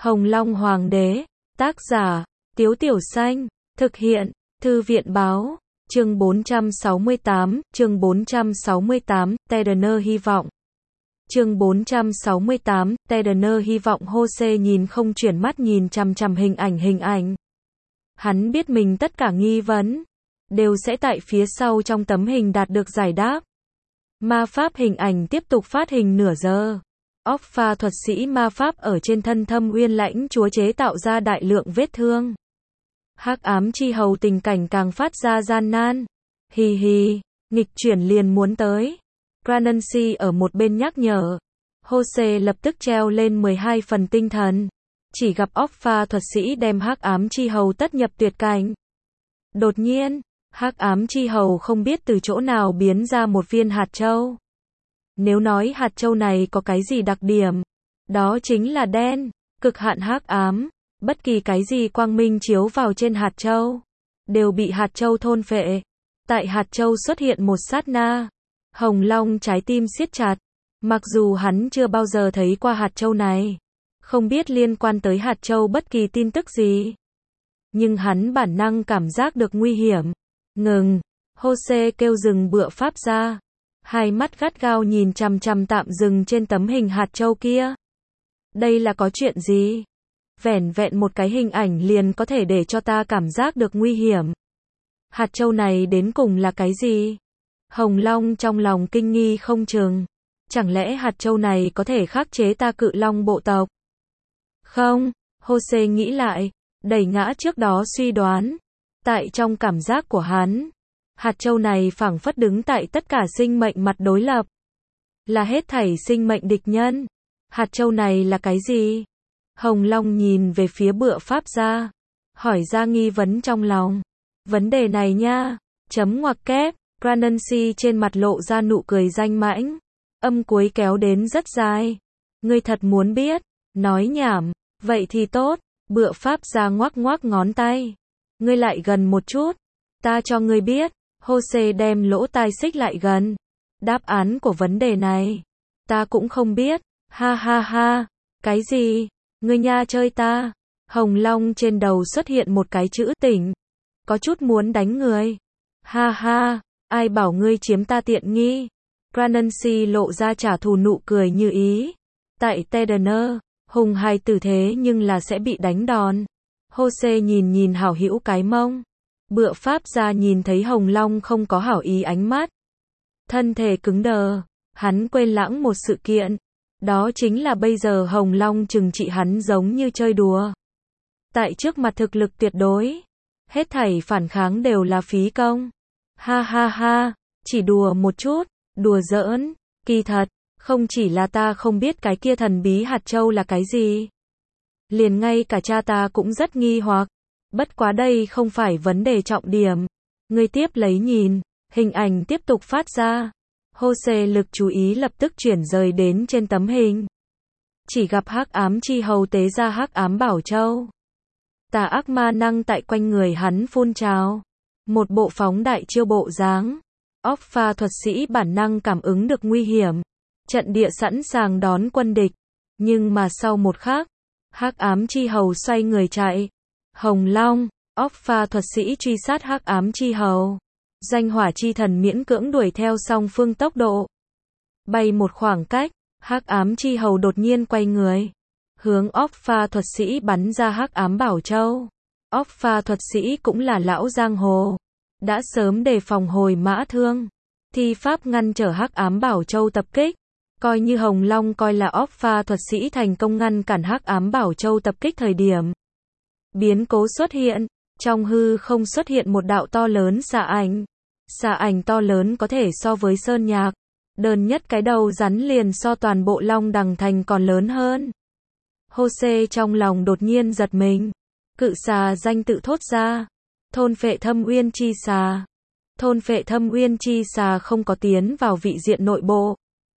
Hồng Long Hoàng đế, tác giả, Tiếu Tiểu Xanh, thực hiện, Thư viện Báo, chương 468, Tedener hy vọng. Chương 468, Tedener hy vọng. Jose nhìn không chuyển mắt nhìn chằm chằm hình ảnh. Hắn biết mình tất cả nghi vấn đều sẽ tại phía sau trong tấm hình đạt được giải đáp. Ma pháp hình ảnh tiếp tục phát hình nửa giờ. Óc pha thuật sĩ ma pháp ở trên thân Thâm Uyên Lãnh Chúa chế tạo ra đại lượng vết thương. Hắc ám chi hầu tình cảnh càng phát ra gian nan. Hì hì, nghịch chuyển liền muốn tới. Granancy ở một bên nhắc nhở. Jose lập tức treo lên 12 phần tinh thần. Chỉ gặp óc pha thuật sĩ đem hắc ám chi hầu tất nhập tuyệt cảnh. Đột nhiên, hắc ám chi hầu không biết từ chỗ nào biến ra một viên hạt châu. Nếu nói hạt châu này có cái gì đặc điểm, đó chính là đen, cực hạn hắc ám. Bất kỳ cái gì quang minh chiếu vào trên hạt châu, đều bị hạt châu thôn phệ. Tại hạt châu xuất hiện một sát na, Hồng Long trái tim siết chặt. Mặc dù hắn chưa bao giờ thấy qua hạt châu này, không biết liên quan tới hạt châu bất kỳ tin tức gì, nhưng hắn bản năng cảm giác được nguy hiểm. Ngừng, Jose kêu dừng bựa pháp ra. Hai mắt gắt gao nhìn chằm chằm tạm dừng trên tấm hình hạt châu kia. Đây là có chuyện gì? Vẻn vẹn một cái hình ảnh liền có thể để cho ta cảm giác được nguy hiểm. Hạt châu này đến cùng là cái gì? Hồng Long trong lòng kinh nghi không chừng. Chẳng lẽ hạt châu này có thể khắc chế ta Cự Long bộ tộc? Không, Jose nghĩ lại, đẩy ngã trước đó suy đoán. Tại trong cảm giác của hắn, hạt châu này phảng phất đứng tại tất cả sinh mệnh mặt đối lập. Là hết thảy sinh mệnh địch nhân. Hạt châu này là cái gì? Hồng Long nhìn về phía bựa pháp gia, hỏi ra nghi vấn trong lòng. Vấn đề này nha, chấm ngoặc kép, Granancy trên mặt lộ ra nụ cười danh mãnh, âm cuối kéo đến rất dài. Ngươi thật muốn biết? Nói nhảm, vậy thì tốt, bựa pháp gia ngoắc ngoắc ngón tay. Ngươi lại gần một chút, ta cho ngươi biết. Jose đem lỗ tai xích lại gần. Đáp án của vấn đề này, ta cũng không biết. Ha ha ha, cái gì? Ngươi nha chơi ta. Hồng Long trên đầu xuất hiện một cái chữ tỉnh. Có chút muốn đánh người. Ha ha, ai bảo ngươi chiếm ta tiện nghi. Granancy lộ ra trả thù nụ cười như ý. Tại Tedener, hùng hài tử thế nhưng là sẽ bị đánh đòn. Jose nhìn hảo hữu cái mông. Bựa pháp gia nhìn thấy Hồng Long không có hảo ý ánh mắt. Thân thể cứng đờ. Hắn quên lãng một sự kiện. Đó chính là bây giờ Hồng Long trừng trị hắn giống như chơi đùa. Tại trước mặt thực lực tuyệt đối, hết thảy phản kháng đều là phí công. Ha ha ha, chỉ đùa một chút, đùa giỡn, kỳ thật, không chỉ là ta không biết cái kia thần bí hạt châu là cái gì. Liền ngay cả cha ta cũng rất nghi hoặc. Bất quá đây không phải vấn đề trọng điểm. Ngươi tiếp lấy nhìn, hình ảnh tiếp tục phát ra. Jose lực chú ý lập tức chuyển rời đến trên tấm hình. Chỉ gặp hắc ám chi hầu tế ra hắc ám bảo châu. Tà ác ma năng tại quanh người hắn phun trào. Một bộ phóng đại chiêu bộ dáng. Óc pha thuật sĩ bản năng cảm ứng được nguy hiểm. Trận địa sẵn sàng đón quân địch. Nhưng mà sau một khắc, hắc ám chi hầu xoay người chạy. Hồng Long, óc pha thuật sĩ truy sát hắc ám chi hầu. Danh hỏa chi thần miễn cưỡng đuổi theo song phương tốc độ. Bay một khoảng cách, hắc ám chi hầu đột nhiên quay người. Hướng óc pha thuật sĩ bắn ra hắc ám bảo châu. Óc pha thuật sĩ cũng là lão giang hồ. Đã sớm đề phòng hồi mã thương. Thi pháp ngăn trở hắc ám bảo châu tập kích. Coi như Hồng Long coi là óc pha thuật sĩ thành công ngăn cản hắc ám bảo châu tập kích thời điểm. Biến cố xuất hiện. Trong hư không xuất hiện một đạo to lớn xạ ảnh. Xạ ảnh to lớn có thể so với sơn nhạc. Đơn nhất cái đầu rắn liền so toàn bộ Long Đằng Thành còn lớn hơn. Jose trong lòng đột nhiên giật mình. Cự xà danh tự thốt ra. Thôn phệ Thâm Uyên chi xà. Thôn phệ Thâm Uyên chi xà không có tiến vào vị diện nội bộ,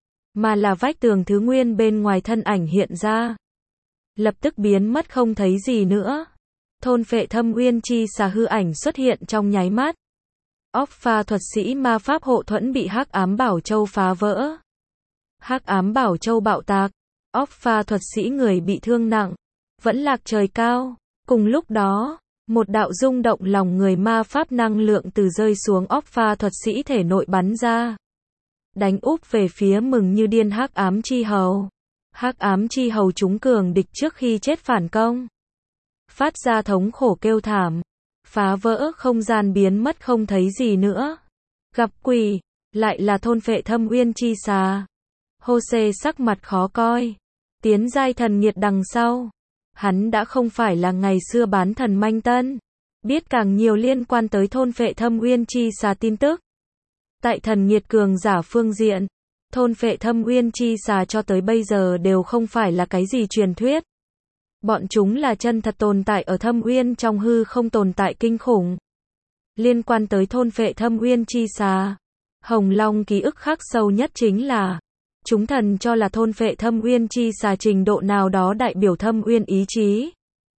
mà là vách tường thứ nguyên bên ngoài thân ảnh hiện ra. Lập tức biến mất không thấy gì nữa. Thôn phệ Thâm Uyên chi xà hư ảnh xuất hiện trong nháy mắt. Óc pha thuật sĩ ma pháp hộ thuẫn bị hắc ám bảo châu phá vỡ. Hắc ám bảo châu bạo tạc. Óc pha thuật sĩ người bị thương nặng. vẫn lạc trời cao. Cùng lúc đó, một đạo rung động lòng người ma pháp năng lượng từ rơi xuống óc pha thuật sĩ thể nội bắn ra, đánh úp về phía mừng như điên hắc ám chi hầu. Hắc ám chi hầu trúng cường địch trước khi chết phản công, phát ra thống khổ kêu thảm, phá vỡ không gian biến mất không thấy gì nữa. Gặp quỷ, lại là thôn phệ thâm uyên chi xà. Jose sắc mặt khó coi. Tiến giai thần nghiệt đằng sau, hắn đã không phải là ngày xưa bán thần manh tân, biết càng nhiều liên quan tới thôn phệ thâm uyên chi xà tin tức. Tại thần nghiệt cường giả phương diện, thôn phệ thâm uyên chi xà cho tới bây giờ đều không phải là cái gì truyền thuyết. Bọn chúng là chân thật tồn tại ở thâm uyên trong hư không, tồn tại kinh khủng. Liên quan tới thôn phệ thâm uyên chi xà, Hồng Long ký ức khắc sâu nhất chính là chúng thần cho là thôn phệ thâm uyên chi xà trình độ nào đó đại biểu thâm uyên ý chí.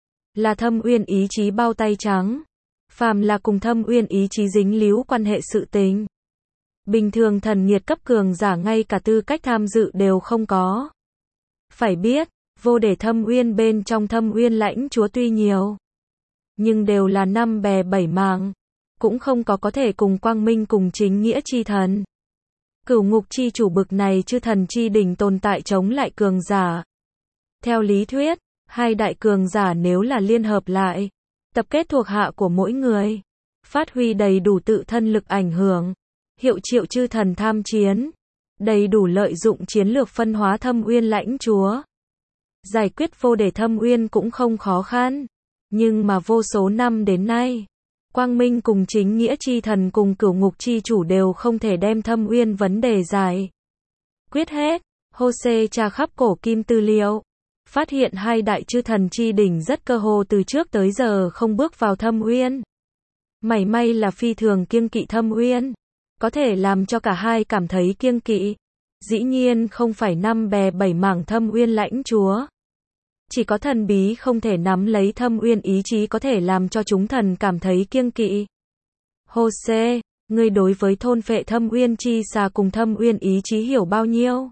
Là thâm uyên ý chí bao tay trắng. Phàm là cùng thâm uyên ý chí dính líu quan hệ sự tình, bình thường thần nghiệt cấp cường giả ngay cả tư cách tham dự đều không có. Phải biết, vô đề thâm uyên bên trong thâm uyên lãnh chúa tuy nhiều, nhưng đều là năm bè bảy mảng, cũng không có thể cùng quang minh cùng chính nghĩa chi thần. Cửu ngục chi chủ bực này chư thần chi đỉnh tồn tại chống lại cường giả. Theo lý thuyết, hai đại cường giả nếu là liên hợp lại, tập kết thuộc hạ của mỗi người, phát huy đầy đủ tự thân lực ảnh hưởng, hiệu triệu chư thần tham chiến, đầy đủ lợi dụng chiến lược phân hóa thâm uyên lãnh chúa. Giải quyết vô đề thâm uyên cũng không khó khăn, nhưng mà vô số năm đến nay, quang minh cùng chính nghĩa chi thần cùng cửu ngục chi chủ đều không thể đem thâm uyên vấn đề giải quyết hết. Jose tra khắp cổ kim tư liệu, phát hiện hai đại chư thần chi đỉnh rất cơ hồ từ trước tới giờ không bước vào thâm uyên. Mảy may là phi thường kiêng kỵ thâm uyên, có thể làm cho cả hai cảm thấy kiêng kỵ. Dĩ nhiên không phải năm bè bảy mảng thâm uyên lãnh chúa. Chỉ có thần bí không thể nắm lấy thâm uyên ý chí có thể làm cho chúng thần cảm thấy kiêng kỵ. Jose, ngươi đối với thôn phệ thâm uyên chi xà cùng thâm uyên ý chí hiểu bao nhiêu?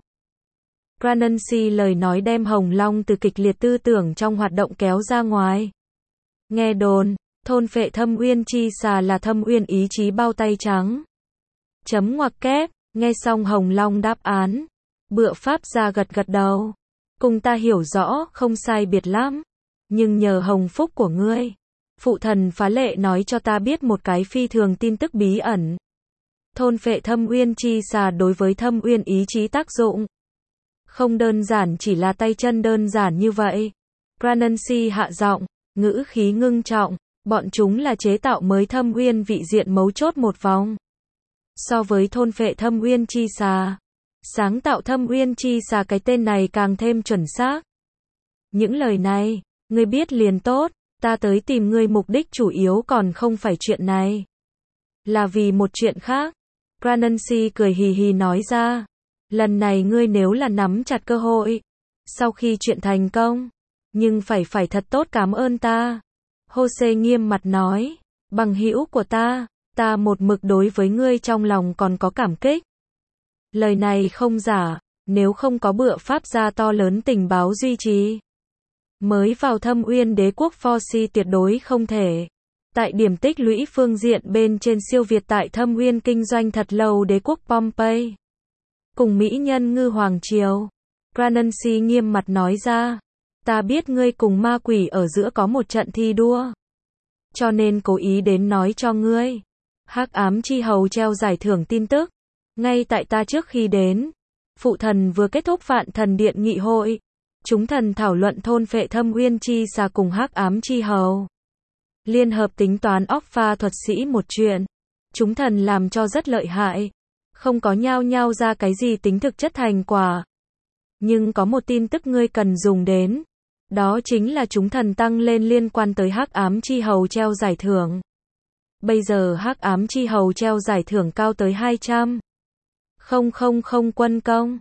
Granancy lời nói đem Hồng Long từ kịch liệt tư tưởng trong hoạt động kéo ra ngoài. Nghe đồn, thôn phệ thâm uyên chi xà là thâm uyên ý chí bao tay trắng. Chấm ngoặc kép, nghe xong Hồng Long đáp án, Bựa Pháp Gia gật gật đầu. Cùng ta hiểu rõ, không sai biệt lắm. Nhưng nhờ hồng phúc của ngươi, phụ thần phá lệ nói cho ta biết một cái phi thường tin tức bí ẩn. Thôn phệ thâm uyên chi xà đối với thâm uyên ý chí tác dụng không đơn giản chỉ là tay chân đơn giản như vậy. Granancy hạ giọng, ngữ khí ngưng trọng, bọn chúng là chế tạo mới thâm uyên vị diện mấu chốt một vòng. So với thôn phệ thâm uyên chi xà, sáng tạo thâm uyên chi xà cái tên này càng thêm chuẩn xác. Những lời này, ngươi biết liền tốt, ta tới tìm ngươi mục đích chủ yếu còn không phải chuyện này. Là vì một chuyện khác. Granancy cười hì hì nói ra. Lần này ngươi nếu là nắm chặt cơ hội, sau khi chuyện thành công, nhưng phải thật tốt cảm ơn ta. Jose nghiêm mặt nói, bằng hữu của ta một mực đối với ngươi trong lòng còn có cảm kích. Lời này không giả, nếu không có Bựa Pháp Gia to lớn tình báo duy trì, mới vào thâm uyên đế quốc Forci tuyệt đối không thể. Tại điểm tích lũy phương diện bên trên siêu việt tại thâm uyên kinh doanh thật lâu đế quốc Pompey. Cùng mỹ nhân ngư Hoàng Triều. Granancy nghiêm mặt nói ra, ta biết ngươi cùng ma quỷ ở giữa có một trận thi đua, cho nên cố ý đến nói cho ngươi. Hắc ám chi hầu treo giải thưởng tin tức. Ngay tại ta trước khi đến, phụ thần vừa kết thúc Vạn Thần Điện nghị hội. Chúng thần thảo luận thôn phệ thâm uyên chi xà cùng hắc ám chi hầu. Liên hợp tính toán óc pha thuật sĩ một chuyện. Chúng thần làm cho rất lợi hại. Không có nhao nhao ra cái gì tính thực chất thành quả. Nhưng có một tin tức ngươi cần dùng đến. Đó chính là chúng thần tăng lên liên quan tới hắc ám chi hầu treo giải thưởng. Bây giờ hắc ám chi hầu treo giải thưởng cao tới 200.000 quân công.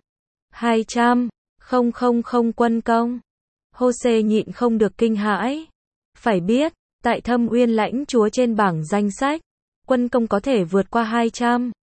200.000 quân công. Jose nhịn không được kinh hãi. Phải biết, tại thâm uyên lãnh chúa trên bảng danh sách, quân công có thể vượt qua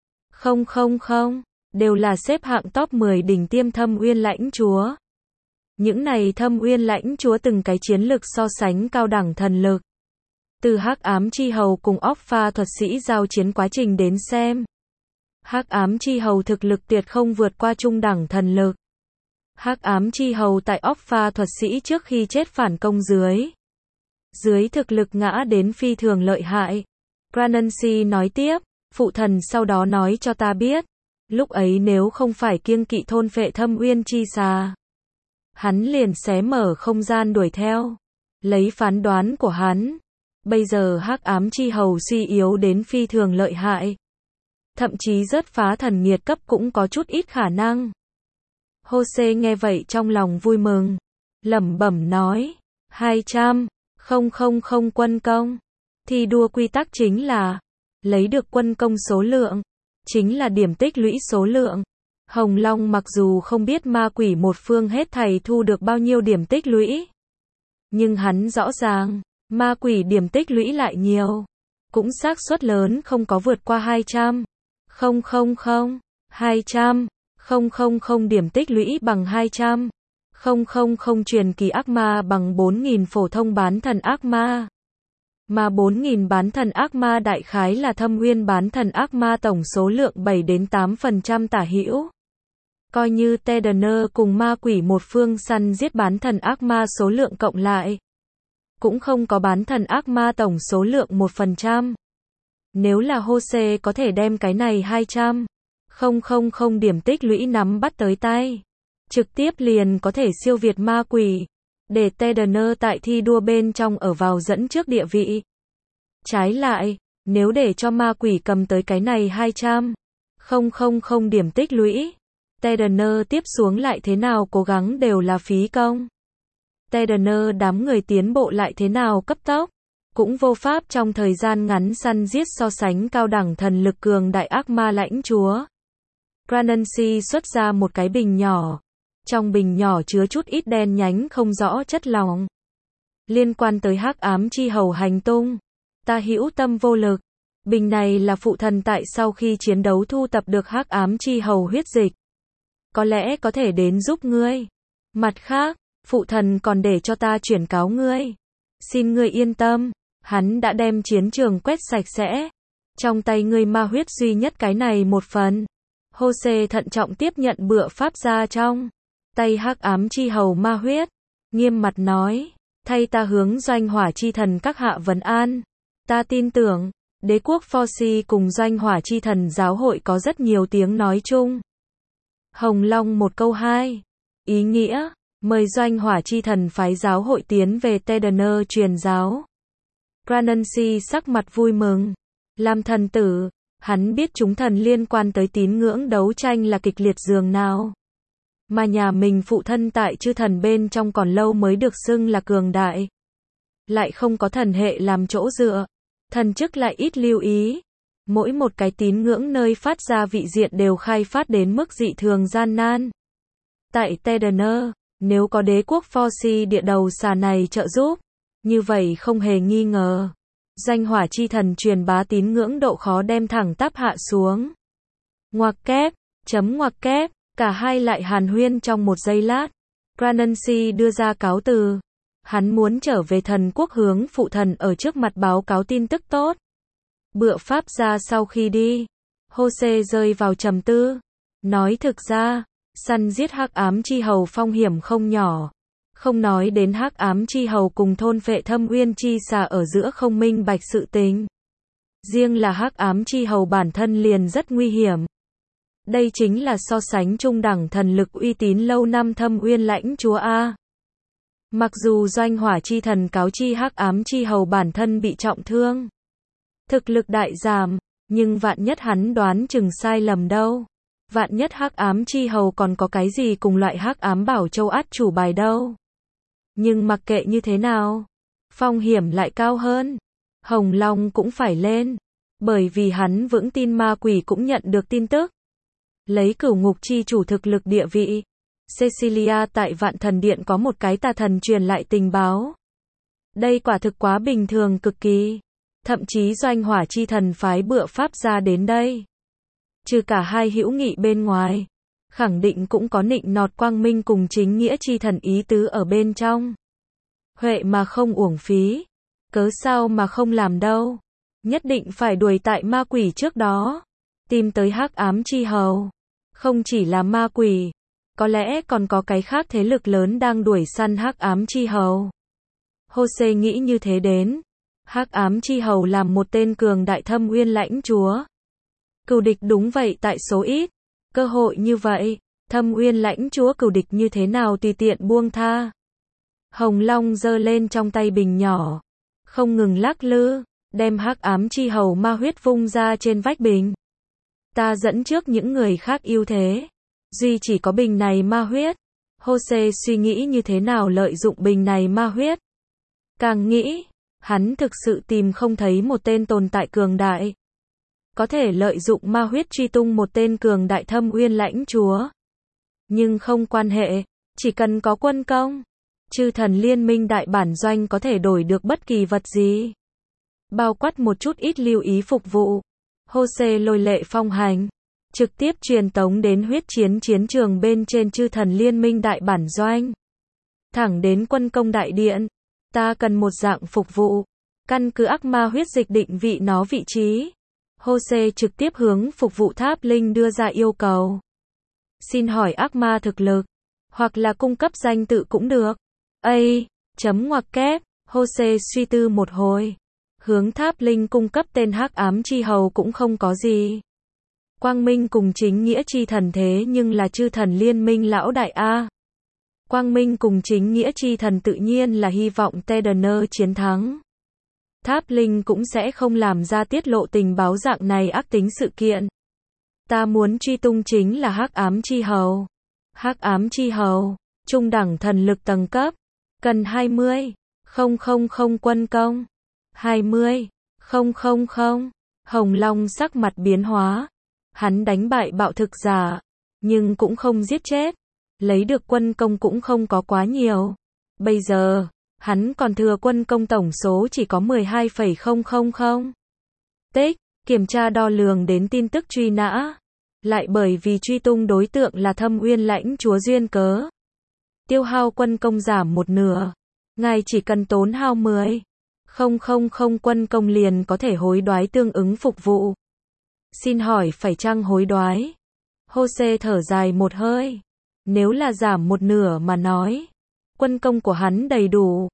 200.000, đều là xếp hạng top 10 đỉnh tiêm thâm uyên lãnh chúa. Những này Thâm Uyên lãnh chúa từng cái chiến lực so sánh cao đẳng thần lực. Từ Hắc Ám Chi Hầu cùng óc pha thuật sĩ giao chiến quá trình đến xem, Hắc Ám Chi Hầu thực lực tuyệt không vượt qua trung đẳng thần lực. Hắc Ám Chi Hầu tại óc pha thuật sĩ trước khi chết phản công dưới thực lực ngã đến phi thường lợi hại. Granansi nói tiếp, phụ thần sau đó nói cho ta biết, lúc ấy nếu không phải kiêng kỵ thôn phệ Thâm Uyên chi xà, hắn liền xé mở không gian đuổi theo. Lấy phán đoán của hắn, bây giờ Hắc Ám Chi Hầu suy yếu đến phi thường lợi hại, thậm chí rớt phá thần nghiệt cấp cũng có chút ít khả năng. Jose nghe vậy trong lòng vui mừng, lẩm bẩm nói, 200, quân công. Thi đua quy tắc chính là lấy được quân công số lượng, chính là điểm tích lũy số lượng. Hồng Long mặc dù không biết ma quỷ một phương hết thảy thu được bao nhiêu điểm tích lũy, nhưng hắn rõ ràng, ma quỷ điểm tích lũy lại nhiều, cũng xác suất lớn không có vượt qua 200. 200, điểm tích lũy bằng 200. Truyền kỳ ác ma bằng 4.000 phổ thông bán thần ác ma. Mà 4.000 bán thần ác ma đại khái là Thâm Uyên bán thần ác ma tổng số lượng 7 đến 8% tả hữu. Coi như Tedener cùng ma quỷ một phương săn giết bán thần ác ma số lượng cộng lại, cũng không có bán thần ác ma tổng số lượng 1%. Nếu là Jose có thể đem cái này 200, điểm tích lũy nắm bắt tới tay, trực tiếp liền có thể siêu việt ma quỷ, để Tedener tại thi đua bên trong ở vào dẫn trước địa vị. Trái lại, nếu để cho ma quỷ cầm tới cái này 200, điểm tích lũy, Tedener tiếp xuống lại thế nào cố gắng đều là phí công. Tedener đám người tiến bộ lại thế nào cấp tốc, cũng vô pháp trong thời gian ngắn săn giết so sánh cao đẳng thần lực cường đại ác ma lãnh chúa. Granansi xuất ra một cái bình nhỏ. Trong bình nhỏ chứa chút ít đen nhánh không rõ chất lỏng. Liên quan tới Hắc Ám Chi Hầu hành tung, ta hữu tâm vô lực. Bình này là phụ thần tại sau khi chiến đấu thu tập được Hắc Ám Chi Hầu huyết dịch. Có lẽ có thể đến giúp ngươi. Mặt khác, phụ thần còn để cho ta chuyển cáo ngươi. Xin ngươi yên tâm, hắn đã đem chiến trường quét sạch sẽ. Trong tay ngươi ma huyết duy nhất cái này một phần. Jose thận trọng tiếp nhận bựa pháp ra trong tay Hắc Ám Chi Hầu ma huyết, nghiêm mặt nói, thay ta hướng Doanh Hỏa Chi Thần các hạ vấn an. Ta tin tưởng, đế quốc Forsi cùng Doanh Hỏa Chi Thần giáo hội có rất nhiều tiếng nói chung. Hồng Long một câu 2. Ý nghĩa, mời Doanh Hỏa Chi Thần phái giáo hội tiến về Tedener truyền giáo. Granansi sắc mặt vui mừng. Làm thần tử, hắn biết chúng thần liên quan tới tín ngưỡng đấu tranh là kịch liệt dường nào. Mà nhà mình phụ thân tại chư thần bên trong còn lâu mới được xưng là cường đại. Lại không có thần hệ làm chỗ dựa. Thần chức lại ít lưu ý. Mỗi một cái tín ngưỡng nơi phát ra vị diện đều khai phát đến mức dị thường gian nan. Tại Tedener, nếu có đế quốc Forsi địa đầu xà này trợ giúp, như vậy không hề nghi ngờ. Doanh Hỏa Chi Thần truyền bá tín ngưỡng độ khó đem thẳng tắp hạ xuống. Ngoặc kép, cả hai lại hàn huyên trong một giây lát. Granansi đưa ra cáo từ. Hắn muốn trở về thần quốc hướng phụ thần ở trước mặt báo cáo tin tức tốt. Bựa pháp ra sau khi đi, Jose rơi vào trầm tư. Nói thực ra, săn giết Hắc Ám Chi Hầu phong hiểm không nhỏ. Không nói đến Hắc Ám Chi Hầu cùng thôn phệ Thâm Uyên chi xà ở giữa không minh bạch sự tình. Riêng là Hắc Ám Chi Hầu bản thân liền rất nguy hiểm. Đây chính là so sánh trung đẳng thần lực uy tín lâu năm Thâm Uyên lãnh chúa A. Mặc dù Doanh Hỏa Chi Thần cáo chi Hắc Ám Chi Hầu bản thân bị trọng thương, thực lực đại giảm, nhưng vạn nhất hắn đoán chừng sai lầm đâu. Vạn nhất Hắc Ám Chi Hầu còn có cái gì cùng loại Hắc Ám Bảo Châu át chủ bài đâu. Nhưng mặc kệ như thế nào, phong hiểm lại cao hơn. Hồng Long cũng phải lên, bởi vì hắn vững tin ma quỷ cũng nhận được tin tức. Lấy Cửu Ngục chi chủ thực lực địa vị, Cecilia tại Vạn Thần Điện có một cái tà thần truyền lại tình báo. Đây quả thực quá bình thường cực kỳ. Thậm chí Doanh Hỏa Chi Thần phái bựa pháp ra đến đây. Trừ cả hai hữu nghị bên ngoài, khẳng định cũng có nịnh nọt quang minh cùng chính nghĩa chi thần ý tứ ở bên trong. Huệ mà không uổng phí, cớ sao mà không làm đâu. Nhất định phải đuổi tại ma quỷ trước đó, tìm tới hắc ám chi hầu. Không chỉ là ma quỷ, có lẽ còn có cái khác thế lực lớn đang đuổi săn hắc ám chi hầu. Jose nghĩ như thế đến. Hắc ám chi hầu làm một tên cường đại thâm uyên lãnh chúa. Cừu địch đúng vậy tại số ít. Cơ hội như vậy, thâm uyên lãnh chúa cừu địch như thế nào tùy tiện buông tha. Hồng Long giơ lên trong tay bình nhỏ, không ngừng lắc lư, đem hắc ám chi hầu ma huyết vung ra trên vách bình. Ta dẫn trước những người khác ưu thế, duy chỉ có bình này ma huyết. Jose suy nghĩ như thế nào lợi dụng bình này ma huyết. Càng nghĩ, hắn thực sự tìm không thấy một tên tồn tại cường đại. Có thể lợi dụng ma huyết truy tung một tên cường đại thâm uyên lãnh chúa. Nhưng không quan hệ, chỉ cần có quân công. Chư thần liên minh đại bản doanh có thể đổi được bất kỳ vật gì. Bao quát một chút ít lưu ý phục vụ. Jose lôi lệ phong hành, trực tiếp truyền tống đến huyết chiến chiến trường bên trên chư thần liên minh đại bản doanh. Thẳng đến quân công đại điện. Ta cần một dạng phục vụ. Căn cứ ác ma huyết dịch định vị nó vị trí. Jose trực tiếp hướng phục vụ tháp linh đưa ra yêu cầu. Xin hỏi ác ma thực lực, hoặc là cung cấp danh tự cũng được. Chấm ngoặc kép, Jose suy tư một hồi. Hướng tháp linh cung cấp tên hắc ám chi hầu cũng không có gì. Quang minh cùng chính nghĩa chi thần thế nhưng là chư thần liên minh lão đại A. Quang minh cùng chính nghĩa chi thần tự nhiên là hy vọng Tedener chiến thắng. Tháp linh cũng sẽ không làm ra tiết lộ tình báo dạng này ác tính sự kiện. Ta muốn truy tung chính là hắc ám chi hầu. Hắc ám chi hầu, trung đẳng thần lực tầng cấp, cần 20,000 quân công. 20,000. Hồng Long sắc mặt biến hóa. Hắn đánh bại bạo thực giả, nhưng cũng không giết chết. Lấy được quân công cũng không có quá nhiều. Bây giờ, hắn còn thừa quân công tổng số chỉ có 12,000. Tích, kiểm tra đo lường đến tin tức truy nã. Lại bởi vì truy tung đối tượng là thâm uyên lãnh chúa duyên cớ. Tiêu hao quân công giảm một nửa. Ngài chỉ cần tốn hao 10,000 quân công liền có thể hối đoái tương ứng phục vụ. Xin hỏi phải chăng hối đoái? Jose thở dài một hơi. Nếu là giảm một nửa mà nói, quân công của hắn đầy đủ.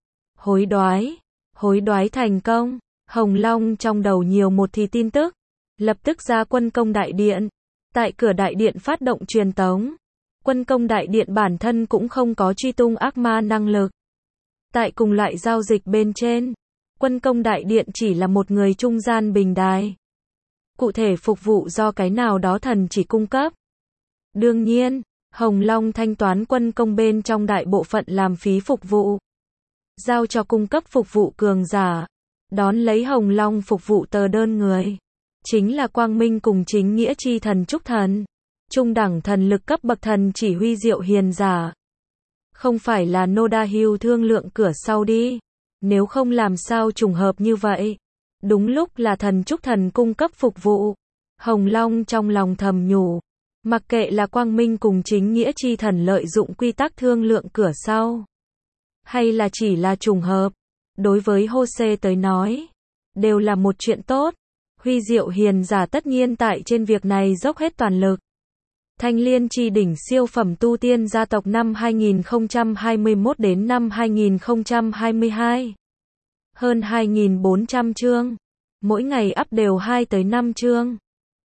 Hối đoái thành công. Hồng Long trong đầu nhiều một thì tin tức. Lập tức ra quân công đại điện. Tại cửa đại điện phát động truyền tống. Quân công đại điện bản thân cũng không có truy tung ác ma năng lực. Tại cùng loại giao dịch bên trên, quân công đại điện chỉ là một người trung gian bình đài. Cụ thể phục vụ do cái nào đó thần chỉ cung cấp. Đương nhiên, Hồng Long thanh toán quân công bên trong đại bộ phận làm phí phục vụ. Giao cho cung cấp phục vụ cường giả. Đón lấy Hồng Long phục vụ tờ đơn người. Chính là quang minh cùng chính nghĩa chi thần trúc thần. Trung đẳng thần lực cấp bậc thần chỉ huy diệu hiền giả. Không phải là Noda Hill thương lượng cửa sau đi. Nếu không làm sao trùng hợp như vậy. Đúng lúc là thần trúc thần cung cấp phục vụ. Hồng Long trong lòng thầm nhủ. Mặc kệ là quang minh cùng chính nghĩa chi thần lợi dụng quy tắc thương lượng cửa sau. Hay là chỉ là trùng hợp. Đối với Jose tới nói. Đều là một chuyện tốt. Huy diệu hiền giả tất nhiên tại trên việc này dốc hết toàn lực. Thanh Liên chi đỉnh siêu phẩm tu tiên gia tộc năm 2021 đến năm 2022. Hơn 2.400 chương. Mỗi ngày up đều 2 tới 5 chương.